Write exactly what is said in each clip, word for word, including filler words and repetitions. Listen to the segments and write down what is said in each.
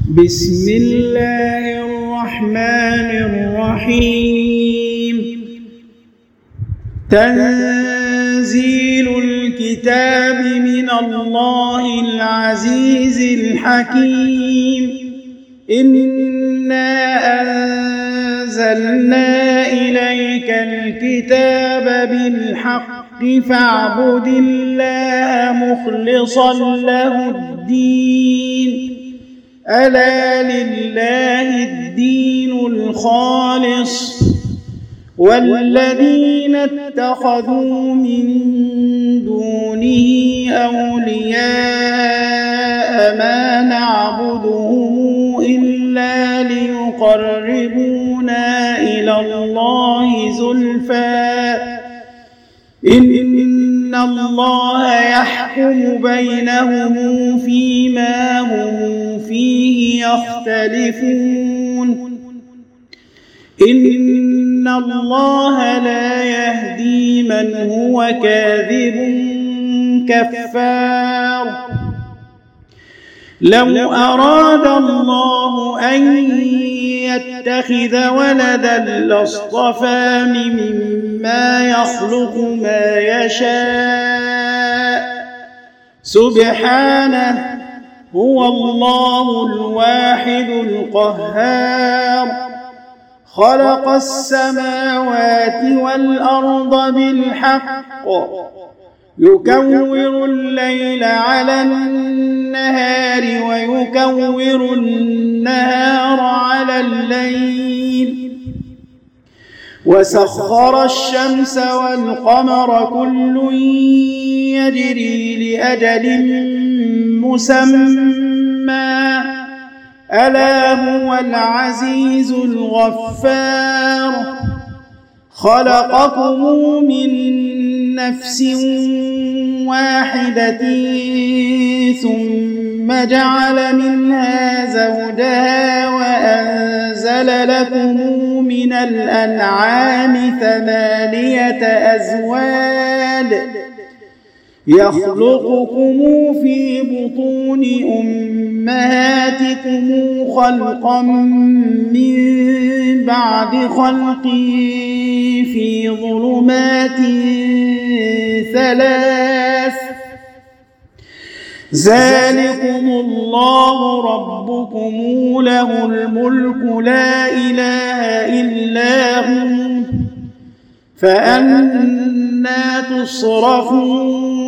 بسم الله الرحمن الرحيم. تنزيل الكتاب من الله العزيز الحكيم. إنا أنزلنا إليك الكتاب بالحق فاعبد الله مخلصا له الدين. ألا لله الدين الخالص والذين اتخذوا من دونه أولياء ما نعبدهم إلا ليقربونا إلى الله زلفى إن الله يحكم بينهم فيما هم فيه يختلفون. إن الله لا يهدي من هو كاذب كفار. لو أراد الله أن يتخذ ولدا لاصطفى مما يخلق ما يشاء سبحانه هو الله الواحد القهار. خلق السماوات والأرض بالحق يكور الليل على النهار ويكور النهار على الليل وسخر الشمس والقمر كل يجري لأجل مسمى ألا هو العزيز الغفار. خلقكم من نفس واحدة ثم جعل منها زوجها وأنزل لكم من الأنعام ثمانية أزواج يخلقكم في بطون أمهاتكم خلقا من بعد خلق في ظلمات ثلاث ذلكم الله ربكم له الملك لا إله إلا هو فأنى تصرفون.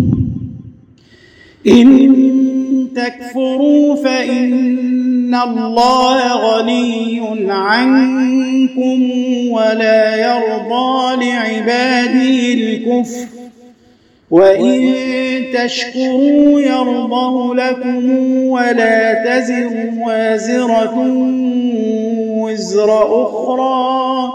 إن تكفروا فإن الله غني عنكم ولا يرضى لعباده الكفر وإن تشكروا يرضه لكم ولا تزر وازرة وزر أخرى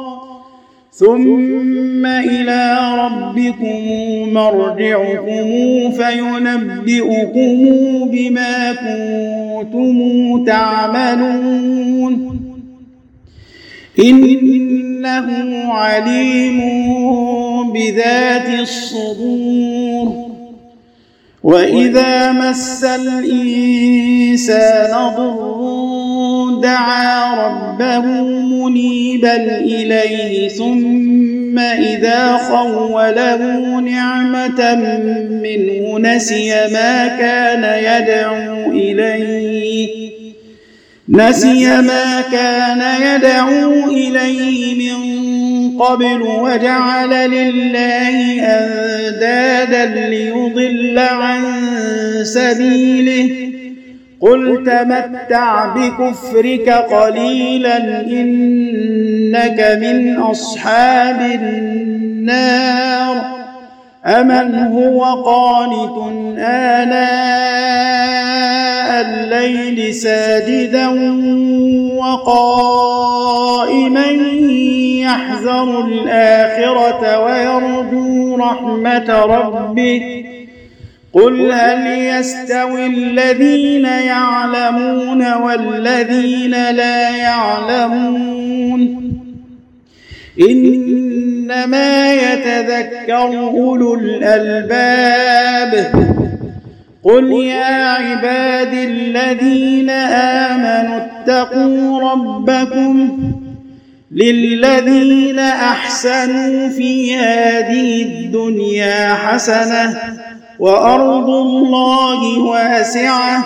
ثم إلى ربكم مرجعكم فينبئكم بما كنتم تعملون. إنه عليم بذات الصدور. وإذا مس الإنسان ضر دعا ربه منيبا إليه ثم إذا خوله نعمة منه نسي ما كان يدعو إليه نسي ما كان يدعو إليه من قبل وجعل لله أندادا ليضل عن سبيله. قل تمتع بكفرك قليلا إنك من أصحاب النار. أمن هو قانت آناء الليل ساجدا وقائما يحذر الآخرة ويرجو رحمة ربه. قل هل يستوي الذين يعلمون والذين لا يعلمون إنما يتذكر أولو الألباب. قل يا عباد الذين آمنوا اتقوا ربكم للذين أحسنوا في هذه الدنيا حسنة وأرض الله واسعة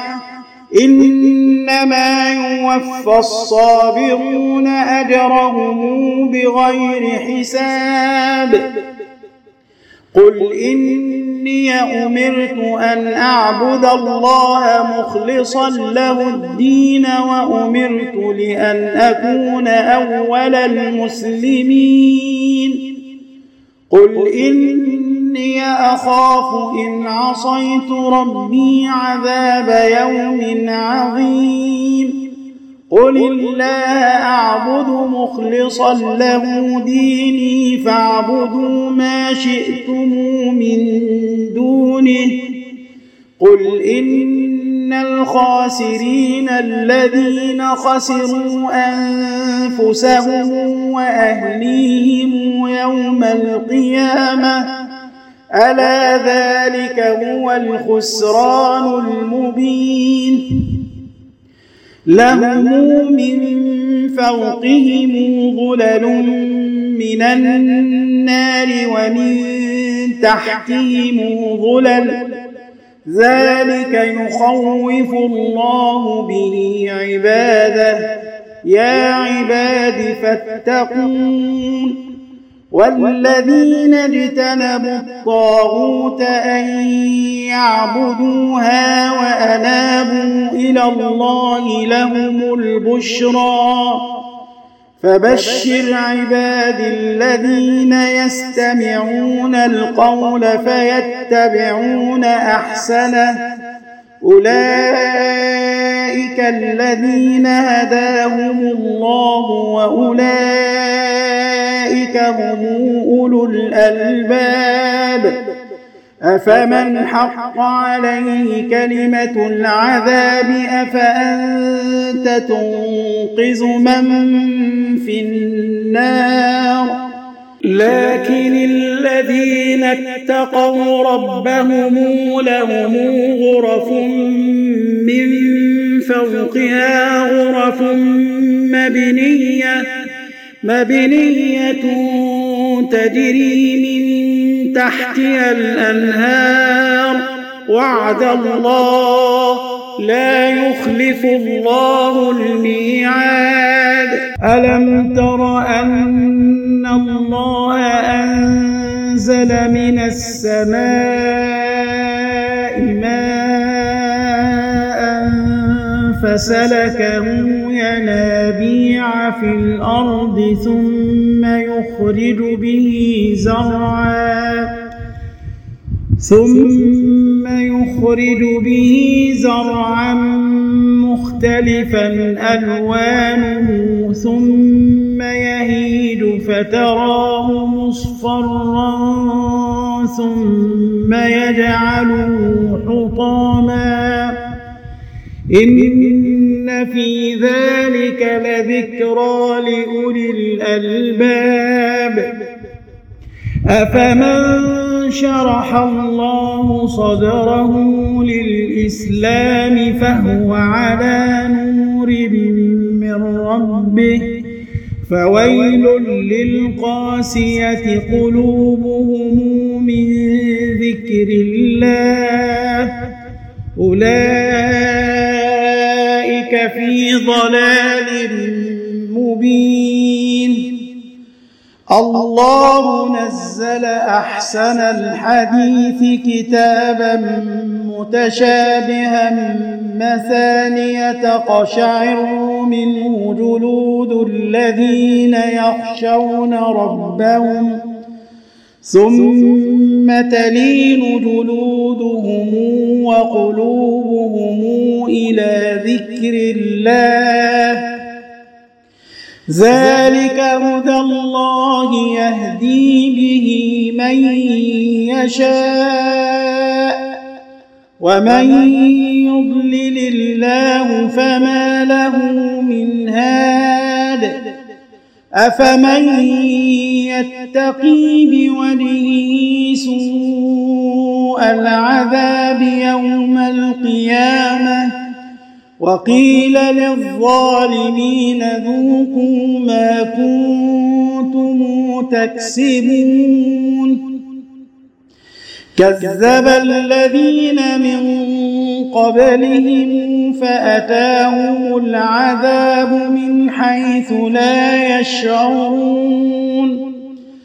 إنما يوفى الصابرون أجرهم بغير حساب قل إني أمرت أن أعبد الله مخلصا له الدين وأمرت لأن أكون أول المسلمين قل إني أخاف إن عصيت ربي عذاب يوم عظيم قل الله أعبد مخلصا له ديني فاعبدوا ما شئتم من دونه قل إن الخاسرين الذين خسروا أنفسهم وأهليهم يوم القيامة ألا ذلك هو الخسران المبين لهم من فوقهم ظلل من النار ومن تحتهم ظلل ذلك يخوف الله به عباده يا عباد فاتقون والذين اجتنبوا الطاغوت أن يعبدوها وأنابوا إلى الله لهم البشرى فبشر عباد الذين يستمعون القول فيتبعون أحسنه أولئك الذين هداهم الله وأولئك هم أولو الألباب أفمن حق عليه كلمة العذاب أفأنت تنقذ من في النار لكن الذين اتقوا ربهم لهم غرف من فوقها غرف مبنية مبنية تجري من تحتها الأنهار وعد الله لا يخلف الله الميعاد ألم تر أن الله أنزل من السماء ماء فسلكه ينابيع في الأرض ثم يخرج به زرعا ثم يخرج به زرعا مختلفا ألوانه ثم يهيج فتراه مصفرا ثم يجعله حطاما إن في ذلك لذكرى لأولي الألباب أفمن شرح الله صدره للإسلام فهو على نور من ربه فويل للقاسية قلوبهم من ذكر الله أولئك في ضلال مبين الله نزل أحسن الحديث كتابا متشابها مثانية تقشعر منه جلود الذين يخشون ربهم ثم تلين جلودهم وقلوبهم إلى ذكر الله ذلك هدى الله يهدي به من يشاء ومن يضلل الله فما له من هاد أفمن يتقي بوجهه سوء العذاب يوم القيامة وقيل للظالمين ذوقوا ما كنتم تكسبون كذب الذين من قبلهم فأتاهم العذاب من حيث لا يشعرون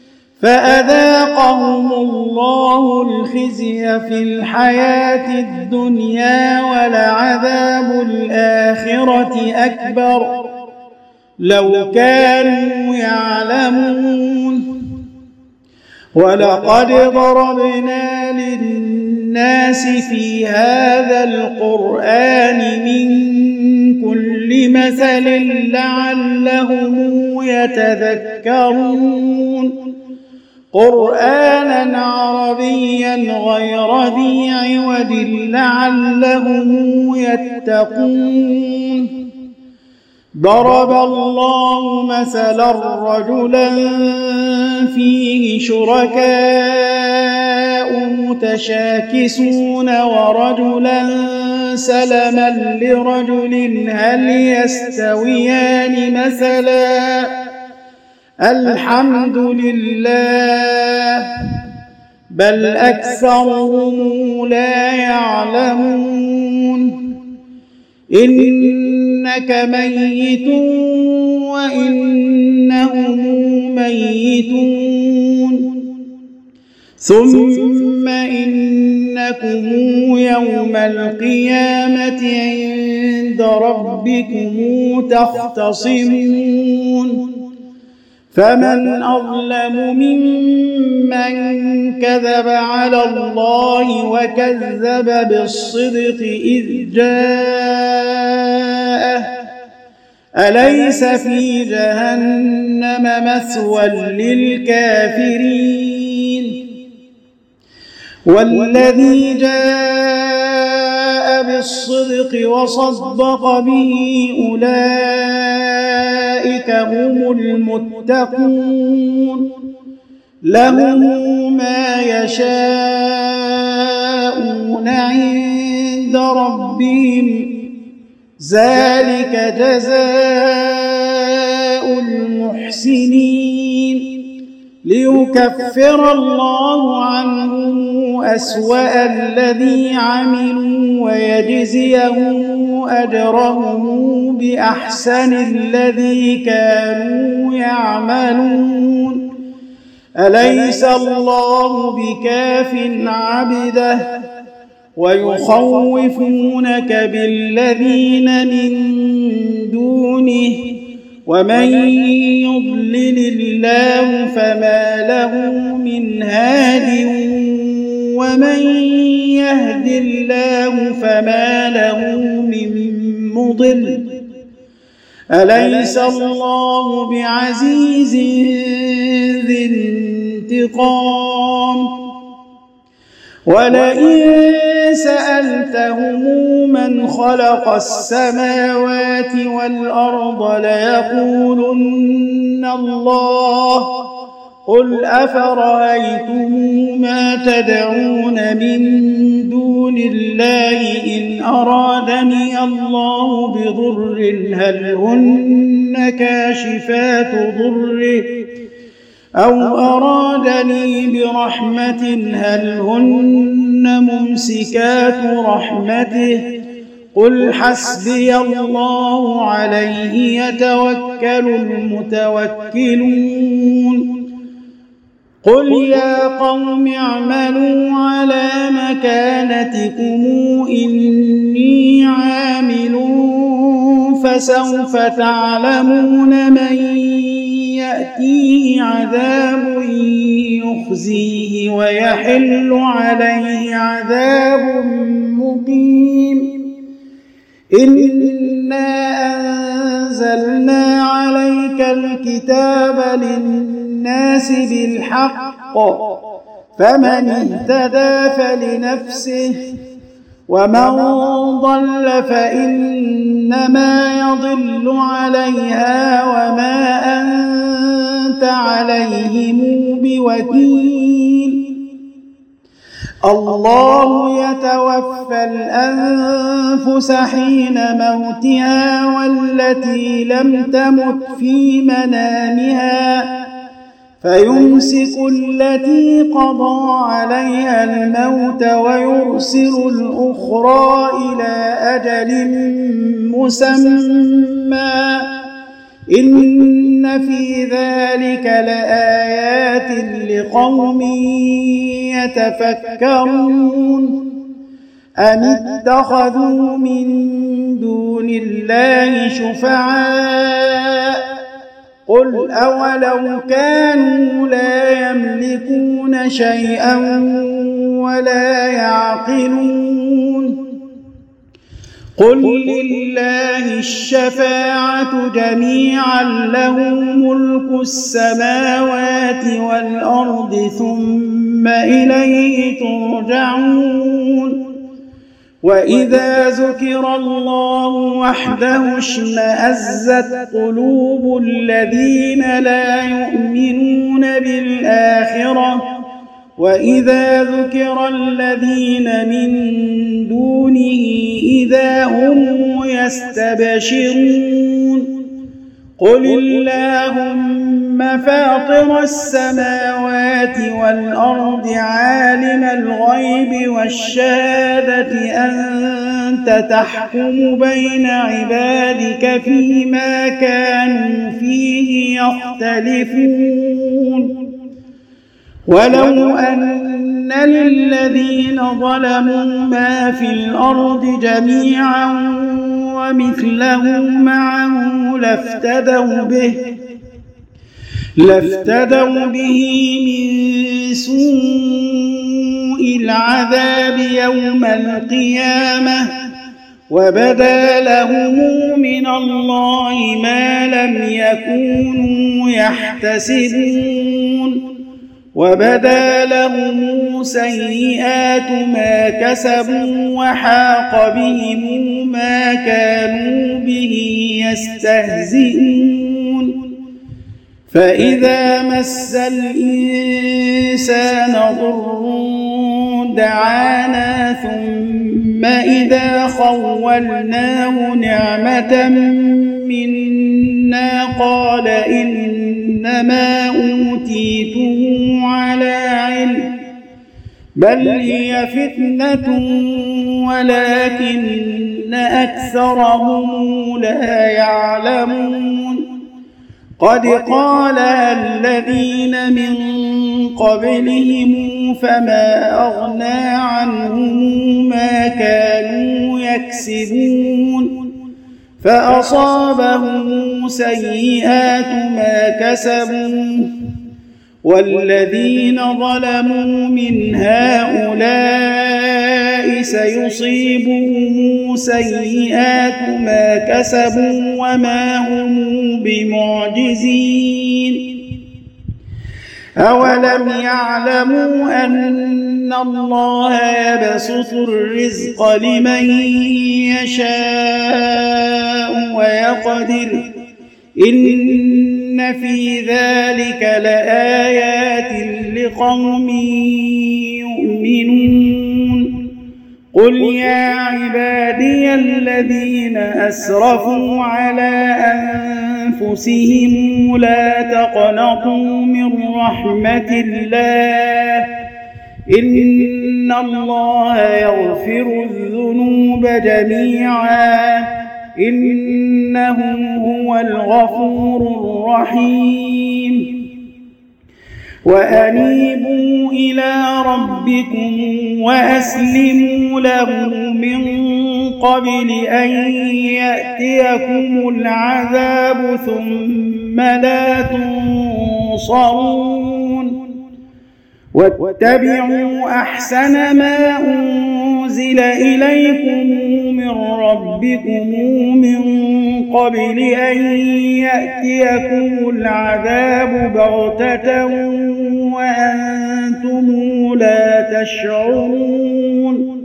فأذاقهم الله الخزي في الحياة الدنيا ولعذاب الآخرة أكبر لو كانوا يعلمون ولقد ضربنا للناس في هذا القرآن من كل مثل لعلهم يتذكرون قرآنا عربيا غير ذي عوج لعلهم يتقون ضرب الله مثلا رجلا فيه شركاء متشاكسون ورجلا سلما لرجل هل يستويان مثلا الحمد لله بل أكثرهم لا يعلمون إنك ميت وإنهم ميتون ثم إنكم يوم القيامة عند ربكم تختصمون فمن أظلم ممن كذب على الله وكذب بالصدق إذ جاءه أليس في جهنم مثوى للكافرين والذي جاء بالصدق وصدق به أولئك هم المتقون لهم ما يشاءون عند ربهم ذلك جزاء المحسنين ليكفر الله عنهم أسوأ الذي عملوا ويجزيهم أجرهم بأحسن الذي كانوا يعملون أليس الله بكاف عبده ويخوفونك بالذين من دونه ومن يضلل الله فما له من هاد ومن يهد الله فما له من مضل أليس الله بعزيز ذي انتقام ولئن سألتهم من خلق السماوات والأرض ليقولن الله قل أفرأيتم ما تدعون من دون الله إن أرادني الله بضر هل هن كاشفات ضره أو أرادني برحمة هل هن ممسكات رحمته قل حسبي الله عليه يتوكل المتوكلون قل يا قوم اعملوا على مكانتكم إني عامل فسوف تعلمون من يأتيه عذاب يخزيه ويحل عليه عذاب مقيم إنا أنزلنا عليك الكتاب للناس بالحق فمن اهتدى فلنفسه ومن ضل فإنما يضل عليها وما أنت عليهم بوكيل الله يتوفى الأنفس حين موتها والتي لم تمت في منامها فيمسك التي قضى عليها الموت ويرسل الأخرى إلى أجل مسمى إن في ذلك لآيات لقوم يتفكرون أم اتخذوا من دون الله شفعاء قل أولو كانوا لا يملكون شيئا ولا يعقلون قل لله الشفاعة جميعا له ملك السماوات والأرض ثم إليه ترجعون وإذا ذكر الله وحده اشمأزت قلوب الذين لا يؤمنون بالآخرة وإذا ذكر الذين من دونه إذا هم يستبشرون قل اللهم فاطر السماوات والأرض عالم الغيب والشهادة أنت تحكم بين عبادك فيما كانوا فيه يختلفون ولو أن للذين ظلموا ما في الأرض جميعا ومثله معه لافتدوا به لافتدوا به من سوء العذاب يوم القيامة وبدا لهم من الله ما لم يكونوا يحتسبون وبدا لهم سيئات ما كسبوا وحاق بهم ما كانوا به يستهزئون فإذا مس الإنسان ضر دعانا ثم إذا خولناه نعمة منا قال إنما أوتيته على علم بل هي فتنة ولكن أكثرهم لا يعلمون قد قالها الذين من قبلهم فما أغنى عنهم ما كانوا يكسبون فأصابهم سيئات ما كسبوا والذين ظلموا من هؤلاء سيصيبهم سيئات ما كسبوا وما هم بمعجزين أولم يعلموا أن الله يبسط الرزق لمن يشاء ويقدر إن في ذلك لآيات لقوم يؤمنون قل يا عبادي الذين أسرفوا على أنفسهم لا تقنطوا من رحمة الله إن الله يغفر الذنوب جميعا إنه هو الغفور الرحيم وأنيبوا إلى ربكم وأسلموا له من قبل أن يأتيكم العذاب ثم لا تنصرون واتبعوا أحسن ما أنزل إليكم من ربكم من قبل أن يأتيكم العذاب بغتة وأنتم لا تشعرون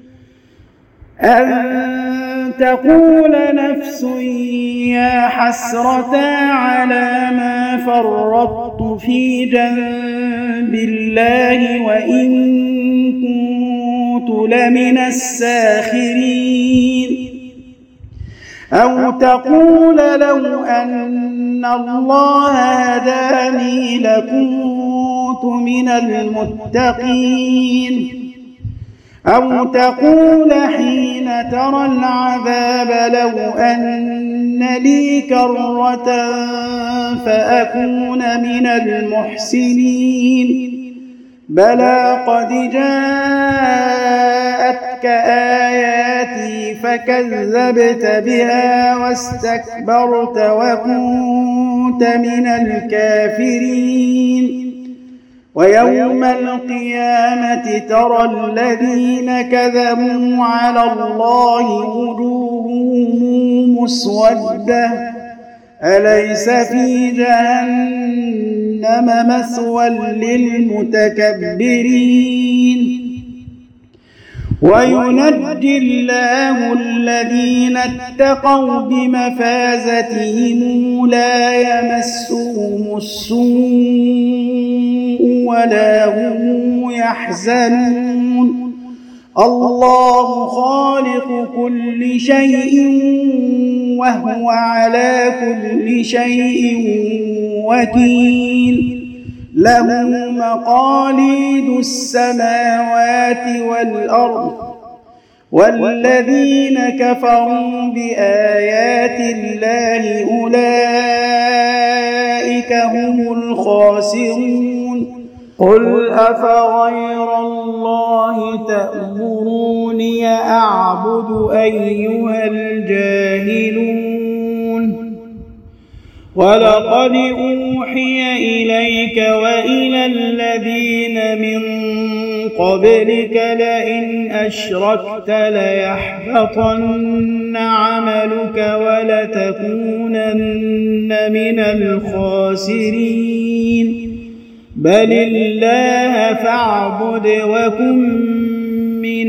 أن تقول نفس يا حسرة على ما فرطت في جنب بالله وإن كنت لمن الساخرين أو تقول لو أن الله هداني لكنت من المتقين أو تقول حين ترى العذاب لو أن لي كرة فأكون من المحسنين بلى قد جاءتك آياتي فكذبت بها واستكبرت وكنت من الكافرين ويوم القيامة ترى الذين كذبوا على الله وجوههم مسودة أليس في جهنم مثوى للمتكبرين وينجي الله الذين اتقوا بمفازتهم لا يمسهم السوء ولا هم يحزنون الله خالق كل شيء وهو على كل شيء وكيل له مقاليد السماوات والأرض والذين كفروا بآيات الله أولئك هم الخاسرون قل أفغير الله تأمروني أعبد أيها الجاهلون ولقد أوحي إليك وإلى الذين من قبلك لئن أشركت ليحبطن عملك ولتكونن من الخاسرين بل الله فاعبد وكن من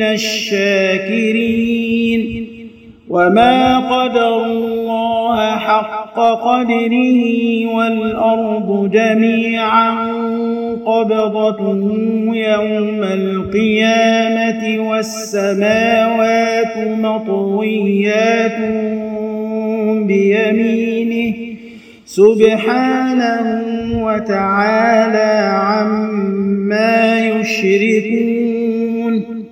الشاكرين وما قدروا الله حق قدره والأرض جميعا قبضته يوم القيامة والسماوات مطويات بيمينه سبحانه وتعالى عما يشركون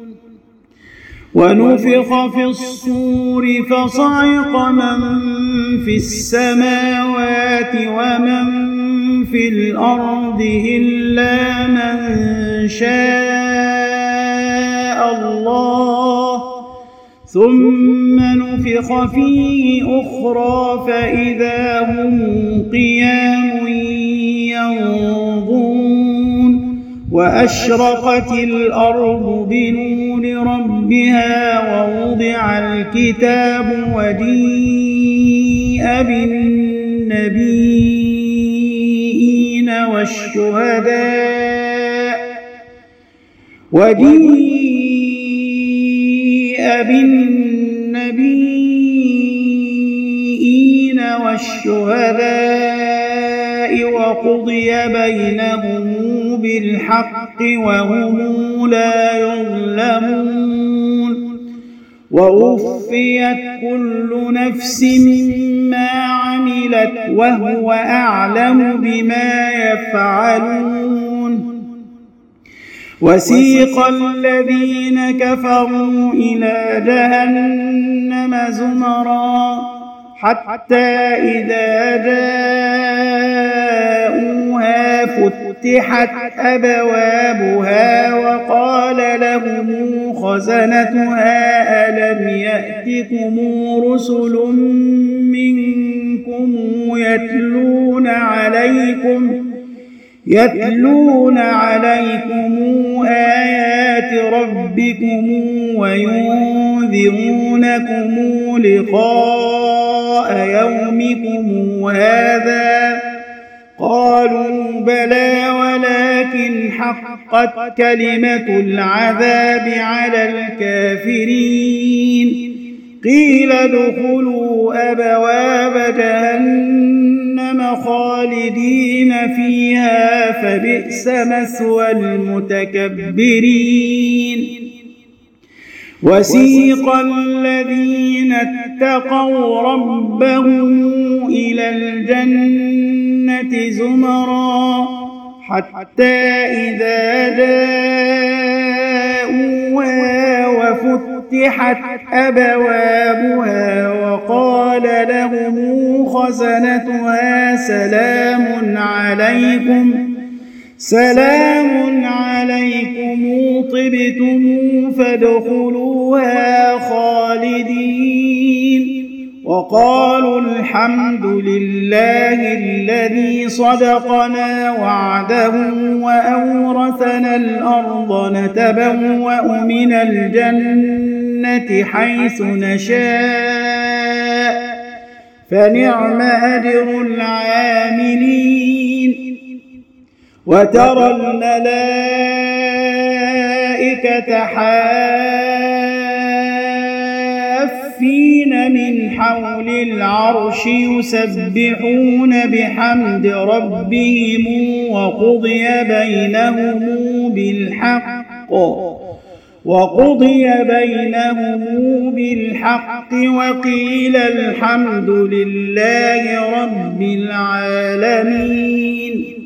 ونفخ في الصور فصعق من في السماوات ومن في الأرض إلا من شاء الله ثم نفخ فيه أخرى فإذا هم قيام ينظرون وأشرقت الأرض بنور ربها ووضع الكتاب وجيء بالنبيين والشهداء وجيء بالنبيين والشهداء وقضي بينهم بالحق وهم لا يظلمون ووفيت كل نفس ما عملت وهو أعلم بما يفعلون وسيق الذين كفروا إلى جهنم زمرا حتى إذا جاءوها فتحت أبوابها وقال لهم خزنتها ألم يأتكم رسل منكم يتلون عليكم يتلون عليكم آيات ربكم وينذرونكم لقاء يومكم هذا قالوا بلى ولكن حقت كلمة العذاب على الكافرين قيل ادخلوا أبواب جهنم خالدين فيها فبئس مثوى المتكبرين. وسيق الذين اتقوا ربهم إلى الجنة زمرا حتى إذا جاءوها وفتحت أبوابها وقال لهم خزنتها سلام عليكم سلام عليكم طبتم فادخلوها خالدين. وقالوا الحمد لله الذي صدقنا وعده وأورثنا الأرض نتبوأ من الجنة حيث نشاء فنعم أجر العاملين. وترى الملائكة حافين من حول العرش يسبحون بحمد ربهم وقضي بينهم بالحق وقضي بينهم بالحق وقيل الحمد لله رب العالمين.